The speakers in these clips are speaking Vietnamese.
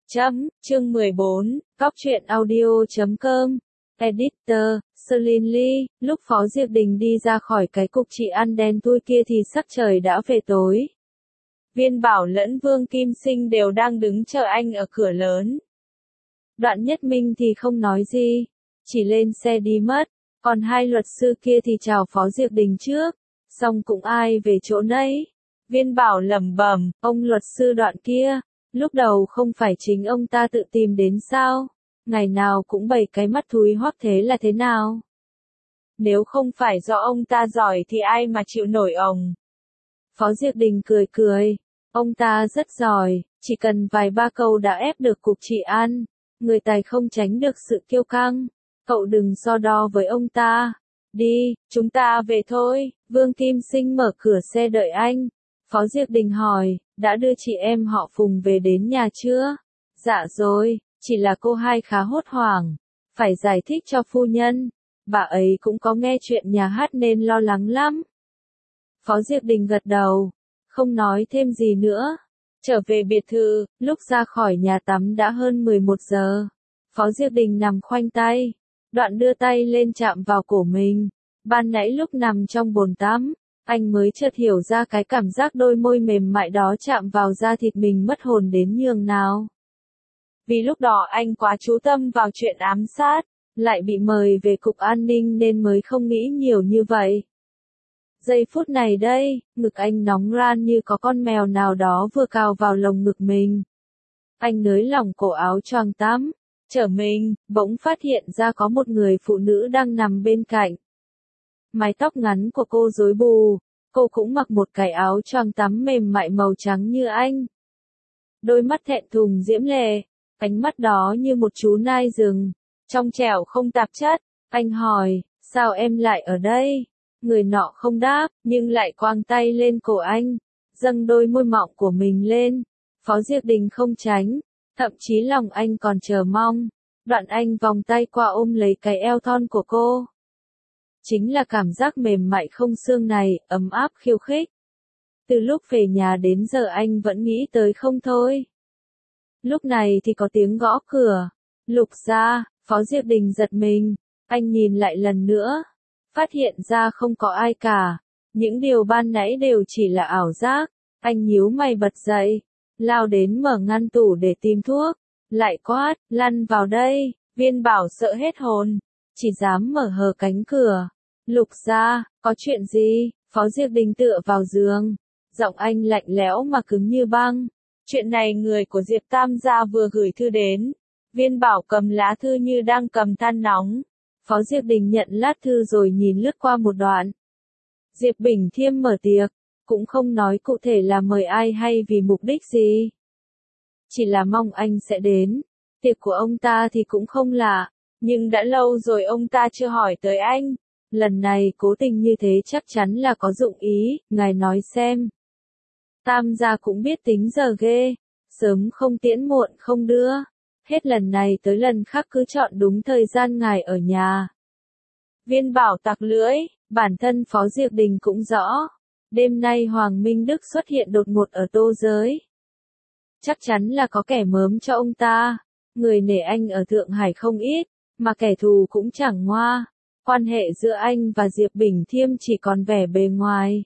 Chương 14, Cóc truyện audio.com. Editor, Celine Lee. Lúc Phó Diệp Đình đi ra khỏi cái cục trị ăn đen thui kia thì sắc trời đã về tối. Viên Bảo lẫn Vương Kim Sinh đều đang đứng chờ anh ở cửa lớn. Đoạn Nhất Minh thì không nói gì, chỉ lên xe đi mất, còn hai luật sư kia thì chào Phó Diệp Đình trước, xong cũng ai về chỗ nấy. Viên Bảo lẩm bẩm, ông luật sư Đoạn kia, lúc đầu không phải chính ông ta tự tìm đến sao? Ngày nào cũng bày cái mắt thúi hoắc thế là thế nào? Nếu không phải do ông ta giỏi thì ai mà chịu nổi ông? Phó Diệp Đình cười cười, ông ta rất giỏi, chỉ cần vài ba câu đã ép được cục trị an, người tài không tránh được sự kiêu căng. Cậu đừng so đo với ông ta. Đi, chúng ta về thôi. Vương Kim Sinh mở cửa xe đợi anh. Phó Diệp Đình hỏi, đã đưa chị em họ Phùng về đến nhà chưa? Dạ rồi, chỉ là cô hai khá hốt hoảng. Phải giải thích cho phu nhân. Bà ấy cũng có nghe chuyện nhà hát nên lo lắng lắm. Phó Diệp Đình gật đầu, không nói thêm gì nữa. Trở về biệt thự, lúc ra khỏi nhà tắm đã hơn 11 giờ. Phó Diệp Đình nằm khoanh tay. Đoạn đưa tay lên chạm vào cổ mình. Ban nãy lúc nằm trong bồn tắm, anh mới chợt hiểu ra cái cảm giác đôi môi mềm mại đó chạm vào da thịt mình mất hồn đến nhường nào. Vì lúc đó anh quá chú tâm vào chuyện ám sát, lại bị mời về cục an ninh nên mới không nghĩ nhiều như vậy. Giây phút này đây, ngực anh nóng ran như có con mèo nào đó vừa cào vào lồng ngực mình. Anh nới lỏng cổ áo choàng tắm, trở mình, bỗng phát hiện ra có một người phụ nữ đang nằm bên cạnh. Mái tóc ngắn của cô rối bù, cô cũng mặc một cái áo choàng tắm mềm mại màu trắng như anh. Đôi mắt thẹn thùng diễm lệ, ánh mắt đó như một chú nai rừng, trong trẻo không tạp chất. Anh hỏi, sao em lại ở đây? Người nọ không đáp, nhưng lại quàng tay lên cổ anh, dâng đôi môi mọng của mình lên. Phó Diệp Đình không tránh, thậm chí lòng anh còn chờ mong. Đoạn anh vòng tay qua ôm lấy cái eo thon của cô. Chính là cảm giác mềm mại không xương này, ấm áp khiêu khích. Từ lúc về nhà đến giờ anh vẫn nghĩ tới không thôi. Lúc này thì có tiếng gõ cửa. Lục ra, Phó Diệp Đình giật mình. Anh nhìn lại lần nữa, phát hiện ra không có ai cả. Những điều ban nãy đều chỉ là ảo giác. Anh nhíu mày bật dậy, lao đến mở ngăn tủ để tìm thuốc. Lại quát, lăn vào đây. Viên Bảo sợ hết hồn, chỉ dám mở hờ cánh cửa. Lục ra, có chuyện gì? Phó Diệp Đình tựa vào giường, giọng anh lạnh lẽo mà cứng như băng. Chuyện này người của Diệp Tam gia vừa gửi thư đến. Viên Bảo cầm lá thư như đang cầm than nóng. Phó Diệp Đình nhận lá thư rồi nhìn lướt qua một đoạn. Diệp Bình Thiêm mở tiệc, cũng không nói cụ thể là mời ai hay vì mục đích gì. Chỉ là mong anh sẽ đến. Tiệc của ông ta thì cũng không lạ, nhưng đã lâu rồi ông ta chưa hỏi tới anh. Lần này cố tình như thế chắc chắn là có dụng ý, ngài nói xem. Tam gia cũng biết tính giờ ghê, sớm không tiễn muộn không đưa. Hết lần này tới lần khác cứ chọn đúng thời gian ngài ở nhà. Viên Bảo tặc lưỡi, bản thân Phó Diệp Đình cũng rõ. Đêm nay Hoàng Minh Đức xuất hiện đột ngột ở Tô Giới. Chắc chắn là có kẻ mớm cho ông ta. Người nể anh ở Thượng Hải không ít, mà kẻ thù cũng chẳng ngoa. Quan hệ giữa anh và Diệp Bình Thiêm chỉ còn vẻ bề ngoài.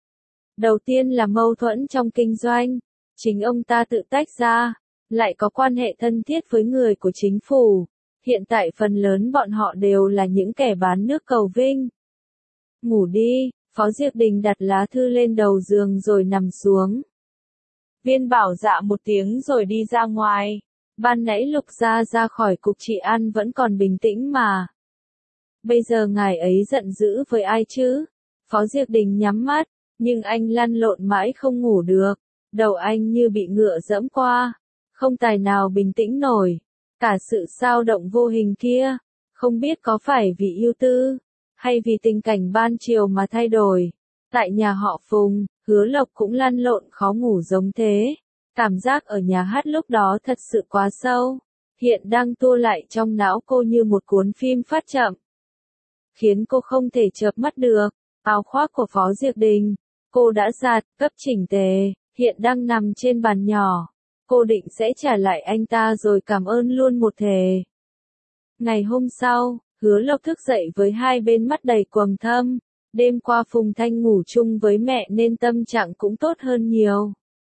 Đầu tiên là mâu thuẫn trong kinh doanh, chính ông ta tự tách ra, lại có quan hệ thân thiết với người của chính phủ. Hiện tại phần lớn bọn họ đều là những kẻ bán nước cầu vinh. Ngủ đi, Phó Diệp Đình đặt lá thư lên đầu giường rồi nằm xuống. Viên Bảo dạ một tiếng rồi đi ra ngoài. Ban nãy Lục gia ra khỏi cục trị an vẫn còn bình tĩnh mà. Bây giờ ngài ấy giận dữ với ai chứ? Phó Diệp Đình nhắm mắt, nhưng anh lăn lộn mãi không ngủ được. Đầu anh như bị ngựa dẫm qua, không tài nào bình tĩnh nổi. Cả sự xao động vô hình kia, không biết có phải vì ưu tư, hay vì tình cảnh ban chiều mà thay đổi. Tại nhà họ Phùng, Hứa Lộc cũng lăn lộn khó ngủ giống thế. Cảm giác ở nhà hát lúc đó thật sự quá sâu, hiện đang tua lại trong não cô như một cuốn phim phát chậm, khiến cô không thể chợp mắt được. Áo khoác của Phó Diệp Đình, cô đã giặt, gấp chỉnh tề, hiện đang nằm trên bàn nhỏ. cô định sẽ trả lại anh ta rồi cảm ơn luôn một thể. Ngày hôm sau, Hứa Lộc thức dậy với hai bên mắt đầy quầng thâm. Đêm qua Phùng Thanh ngủ chung với mẹ nên tâm trạng cũng tốt hơn nhiều.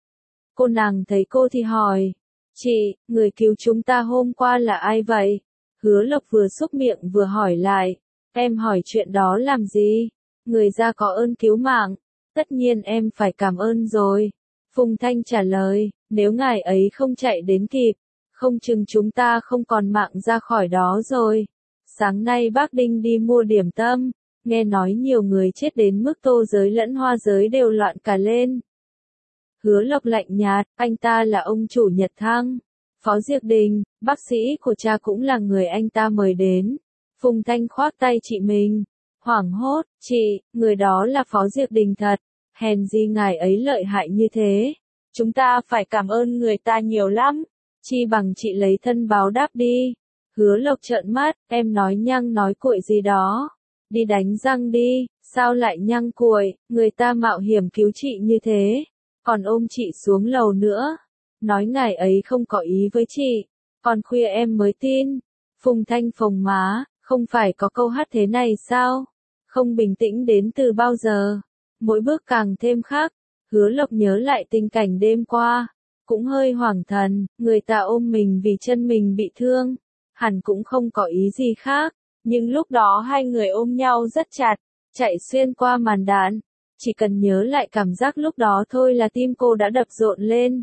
Cô nàng thấy cô thì hỏi, chị, người cứu chúng ta hôm qua là ai vậy? Hứa Lộc vừa xúc miệng vừa hỏi lại, em hỏi chuyện đó làm gì? Người ra có ơn cứu mạng, tất nhiên em phải cảm ơn rồi. Phùng Thanh trả lời, nếu ngài ấy không chạy đến kịp, không chừng chúng ta không còn mạng ra khỏi đó rồi. Sáng nay bác Đinh đi mua điểm tâm, nghe nói nhiều người chết đến mức Tô giới lẫn Hoa giới đều loạn cả lên. Hứa Lộc lạnh nhạt, anh ta là ông chủ Nhật Thăng. Phó Diệp Đình, bác sĩ của cha cũng là người anh ta mời đến. Phùng Thanh khoác tay chị mình, hoảng hốt, chị, người đó là Phó Diệp Đình thật, hèn gì ngài ấy lợi hại như thế. Chúng ta phải cảm ơn người ta nhiều lắm, chi bằng chị lấy thân báo đáp đi. Hứa Lộc trợn mắt, em nói nhăng nói cuội gì đó. Đi đánh răng đi, sao lại nhăng cuội, người ta mạo hiểm cứu chị như thế, còn ôm chị xuống lầu nữa. Nói ngài ấy không có ý với chị, còn khuya em mới tin. Phùng Thanh phồng má, không phải có câu hát thế này sao? Không bình tĩnh đến từ bao giờ? Mỗi bước càng thêm khác. Hứa Lộc nhớ lại tình cảnh đêm qua, cũng hơi hoảng thần, người ta ôm mình vì chân mình bị thương, hẳn cũng không có ý gì khác, nhưng lúc đó hai người ôm nhau rất chặt, chạy xuyên qua màn đạn, chỉ cần nhớ lại cảm giác lúc đó thôi là tim cô đã đập rộn lên.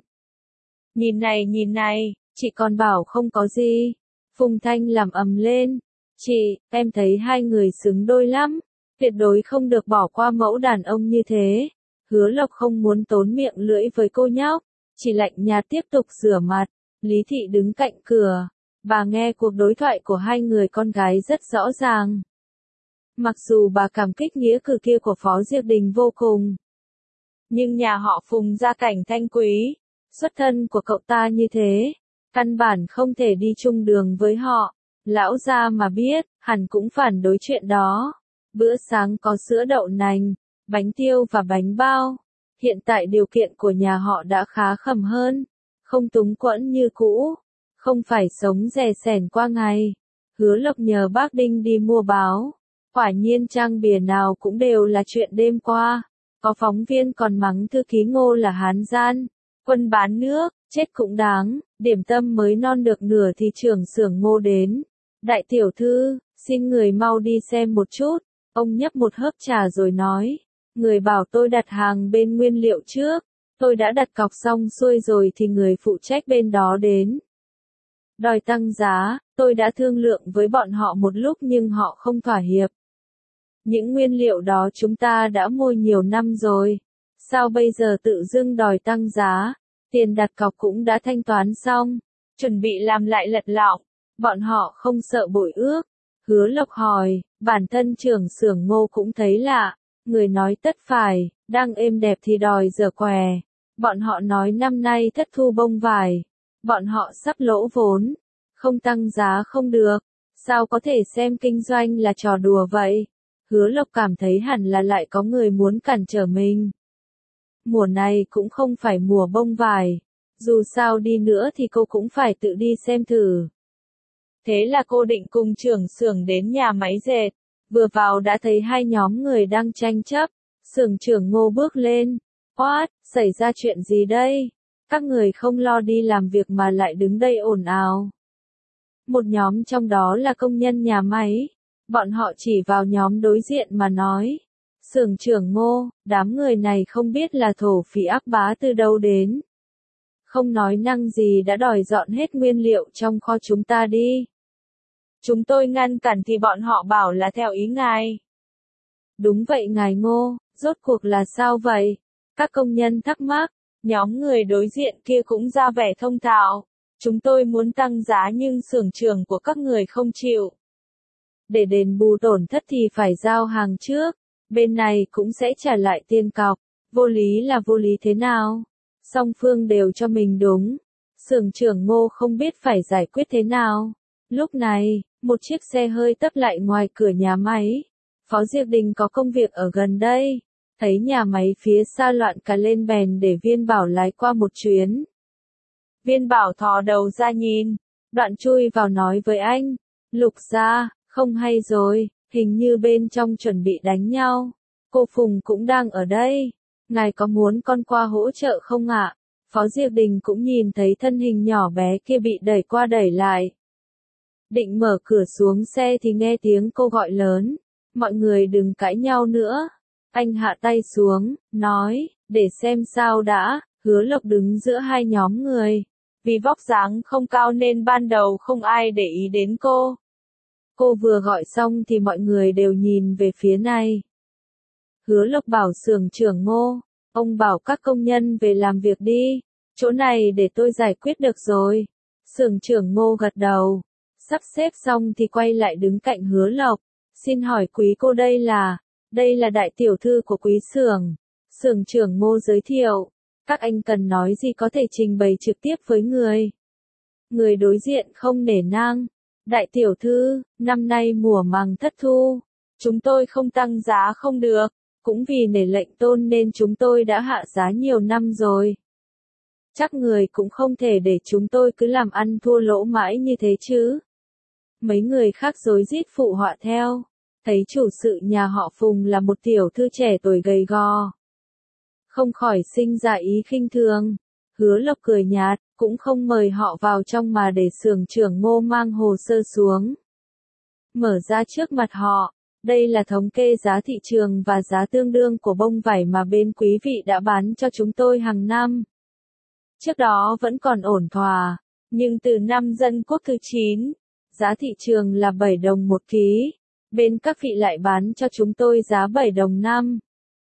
Nhìn này, chị còn bảo không có gì. Phùng Thanh làm ầm lên, chị, em thấy hai người xứng đôi lắm, tuyệt đối không được bỏ qua mẫu đàn ông như thế. Hứa Lộc không muốn tốn miệng lưỡi với cô nhóc, chỉ lạnh nhạt tiếp tục rửa mặt. Lý Thị đứng cạnh cửa, bà nghe cuộc đối thoại của hai người con gái rất rõ ràng. Mặc dù bà cảm kích nghĩa cử kia của Phó Diệp Đình vô cùng, nhưng nhà họ Phùng gia cảnh thanh quý, xuất thân của cậu ta như thế, căn bản không thể đi chung đường với họ. Lão gia mà biết, hẳn cũng phản đối chuyện đó. Bữa sáng có sữa đậu nành, bánh tiêu và bánh bao. Hiện tại điều kiện của nhà họ đã khá khẩm hơn, không túng quẫn như cũ, không phải sống rè rẻn qua ngày. Hứa Lộc nhờ bác Đinh đi mua báo. Quả nhiên trang bìa nào cũng đều là chuyện đêm qua. Có phóng viên còn mắng thư ký Ngô là hán gian, quân bán nước, chết cũng đáng. Điểm tâm mới non được nửa thì trưởng xưởng Ngô đến. Đại tiểu thư, xin người mau đi xem một chút. Ông nhấp một hớp trà rồi nói, người bảo tôi đặt hàng bên nguyên liệu trước, tôi đã đặt cọc xong xuôi rồi thì người phụ trách bên đó đến. Đòi tăng giá, tôi đã thương lượng với bọn họ một lúc nhưng họ không thỏa hiệp. Những nguyên liệu đó chúng ta đã mua nhiều năm rồi, sao bây giờ tự dưng đòi tăng giá, tiền đặt cọc cũng đã thanh toán xong, chuẩn bị làm lại lật lọng, bọn họ không sợ bội ước. Hứa Lộc hỏi, bản thân trưởng xưởng Ngô cũng thấy lạ, người nói tất phải, đang êm đẹp thì đòi dở què. Bọn họ nói năm nay thất thu bông vải, bọn họ sắp lỗ vốn, không tăng giá không được, sao có thể xem kinh doanh là trò đùa vậy? Hứa Lộc cảm thấy hẳn là lại có người muốn cản trở mình. Mùa này cũng không phải mùa bông vải, dù sao đi nữa thì cô cũng phải tự đi xem thử. Thế là cô định cùng trưởng xưởng đến nhà máy dệt, vừa vào đã thấy hai nhóm người đang tranh chấp. Xưởng trưởng Ngô bước lên, "What, xảy ra chuyện gì đây? Các người không lo đi làm việc mà lại đứng đây ồn ào." Một nhóm trong đó là công nhân nhà máy, bọn họ chỉ vào nhóm đối diện mà nói, "Xưởng trưởng Ngô, đám người này không biết là thổ phỉ ác bá từ đâu đến. Không nói năng gì đã đòi dọn hết nguyên liệu trong kho chúng ta đi. Chúng tôi ngăn cản thì bọn họ bảo là theo ý ngài." "Đúng vậy ngài Ngô, rốt cuộc là sao vậy?" Các công nhân thắc mắc. Nhóm người đối diện kia cũng ra vẻ thông thạo. "Chúng tôi muốn tăng giá nhưng xưởng trưởng của các người không chịu. Để đền bù tổn thất thì phải giao hàng trước, bên này cũng sẽ trả lại tiền cọc. Vô lý là vô lý thế nào? Song phương đều cho mình đúng. Xưởng trưởng Ngô không biết phải giải quyết thế nào." Lúc này, một chiếc xe hơi tấp lại ngoài cửa nhà máy. Phó Diệp Đình có công việc ở gần đây, thấy nhà máy phía xa loạn cả lên bèn để Viên Bảo lái qua một chuyến. Viên Bảo thò đầu ra nhìn, đoạn chui vào nói với anh, Lục gia, không hay rồi, hình như bên trong chuẩn bị đánh nhau. Cô Phùng cũng đang ở đây, ngài có muốn con qua hỗ trợ không ạ? Phó Diệp Đình cũng nhìn thấy thân hình nhỏ bé kia bị đẩy qua đẩy lại. Định mở cửa xuống xe thì nghe tiếng cô gọi lớn, mọi người đừng cãi nhau nữa. Anh hạ tay xuống, nói, để xem sao đã. Hứa Lộc đứng giữa hai nhóm người. Vì vóc dáng không cao nên ban đầu không ai để ý đến cô. Cô vừa gọi xong thì mọi người đều nhìn về phía này. Hứa Lộc bảo xưởng trưởng Ngô, ông bảo các công nhân về làm việc đi, chỗ này để tôi giải quyết được rồi. Xưởng trưởng Ngô gật đầu, sắp xếp xong thì quay lại đứng cạnh Hứa Lộc. Xin hỏi quý cô đây là đại tiểu thư của quý xưởng. Xưởng trưởng Ngô giới thiệu, các anh cần nói gì có thể trình bày trực tiếp với người. Người đối diện không nể nang, đại tiểu thư, năm nay mùa màng thất thu, chúng tôi không tăng giá không được, cũng vì nể lệnh tôn nên chúng tôi đã hạ giá nhiều năm rồi. Chắc người cũng không thể để chúng tôi cứ làm ăn thua lỗ mãi như thế chứ. Mấy người khác rối rít phụ họa theo, thấy chủ sự nhà họ Phùng là một tiểu thư trẻ tuổi gầy gò. Không khỏi sinh ra ý khinh thường. Hứa Lộc cười nhạt, cũng không mời họ vào trong mà để xưởng trưởng Ngô mang hồ sơ xuống. Mở ra trước mặt họ, đây là thống kê giá thị trường và giá tương đương của bông vải mà bên quý vị đã bán cho chúng tôi hàng năm. Trước đó vẫn còn ổn thỏa, nhưng từ năm Dân Quốc thứ 9, giá thị trường là 7 đồng một ký, bên các vị lại bán cho chúng tôi giá 7 đồng năm.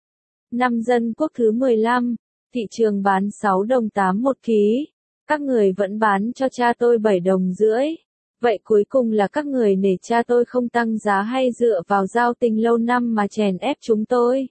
Năm Dân Quốc thứ 15, thị trường bán 6 đồng 8 một ký, các người vẫn bán cho cha tôi 7 đồng rưỡi. Vậy cuối cùng là các người nể cha tôi không tăng giá hay dựa vào giao tình lâu năm mà chèn ép chúng tôi?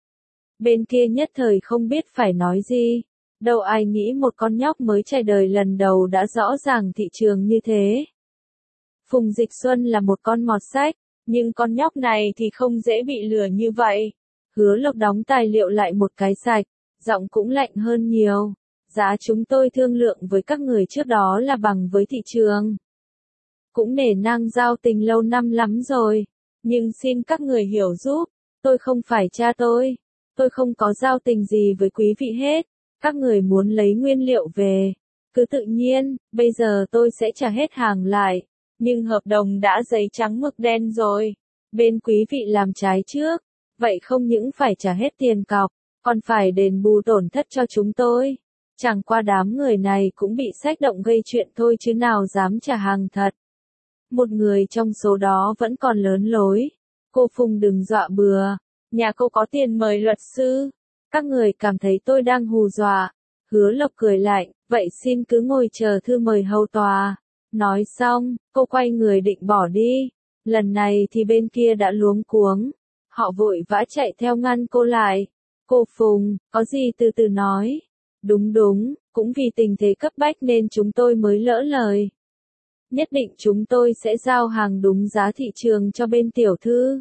Bên kia nhất thời không biết phải nói gì. Đâu ai nghĩ một con nhóc mới trải đời lần đầu đã rõ ràng thị trường như thế. Phùng Dịch Xuân là một con mọt sách, nhưng con nhóc này thì không dễ bị lừa như vậy. Hứa Lộc đóng tài liệu lại một cái sạch, giọng cũng lạnh hơn nhiều. Giá chúng tôi thương lượng với các người trước đó là bằng với thị trường. Cũng nể nang giao tình lâu năm lắm rồi, nhưng xin các người hiểu giúp, tôi không phải cha tôi không có giao tình gì với quý vị hết. Các người muốn lấy nguyên liệu về, cứ tự nhiên, bây giờ tôi sẽ trả hết hàng lại, nhưng hợp đồng đã giấy trắng mực đen rồi. Bên quý vị làm trái trước, vậy không những phải trả hết tiền cọc, còn phải đền bù tổn thất cho chúng tôi. Chẳng qua đám người này cũng bị xách động gây chuyện thôi chứ nào dám trả hàng thật. Một người trong số đó vẫn còn lớn lối. Cô Phùng đừng dọa bừa, nhà cô có tiền mời luật sư. Các người cảm thấy tôi đang hù dọa. Hứa Lộc cười lạnh, vậy xin cứ ngồi chờ thư mời hầu tòa. Nói xong, cô quay người định bỏ đi. Lần này thì bên kia đã luống cuống. Họ vội vã chạy theo ngăn cô lại. Cô Phùng, có gì từ từ nói. Đúng, cũng vì tình thế cấp bách nên chúng tôi mới lỡ lời. Nhất định chúng tôi sẽ giao hàng đúng giá thị trường cho bên tiểu thư.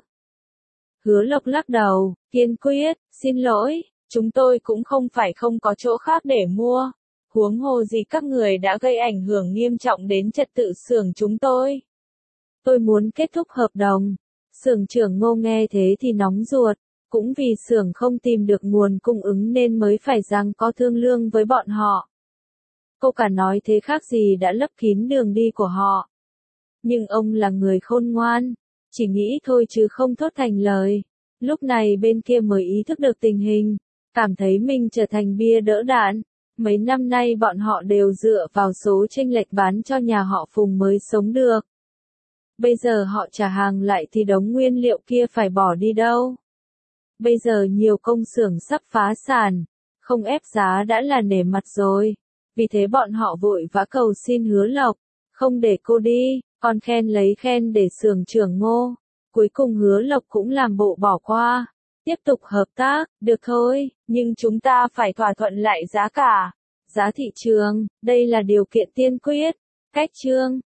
Hứa Lộc lắc đầu, kiên quyết, xin lỗi, chúng tôi cũng không phải không có chỗ khác để mua. Huống hồ gì các người đã gây ảnh hưởng nghiêm trọng đến trật tự xưởng chúng tôi. Tôi muốn kết thúc hợp đồng. Xưởng trưởng Ngô nghe thế thì nóng ruột, cũng vì xưởng không tìm được nguồn cung ứng nên mới phải giằng co thương lương với bọn họ. Cô cả nói thế khác gì đã lấp kín đường đi của họ. Nhưng ông là người khôn ngoan, chỉ nghĩ thôi chứ không thốt thành lời. Lúc này bên kia mới ý thức được tình hình, cảm thấy mình trở thành bia đỡ đạn. Mấy năm nay bọn họ đều dựa vào số chênh lệch bán cho nhà họ Phùng mới sống được. Bây giờ họ trả hàng lại thì đống nguyên liệu kia phải bỏ đi đâu? Bây giờ nhiều công xưởng sắp phá sản, không ép giá đã là nể mặt rồi. Vì thế bọn họ vội vã cầu xin Hứa Lộc, không để cô đi, còn khen lấy khen để xưởng trưởng Ngô. Cuối cùng Hứa Lộc cũng làm bộ bỏ qua. Tiếp tục hợp tác, được thôi, nhưng chúng ta phải thỏa thuận lại giá cả. Giá thị trường, đây là điều kiện tiên quyết. Cách chương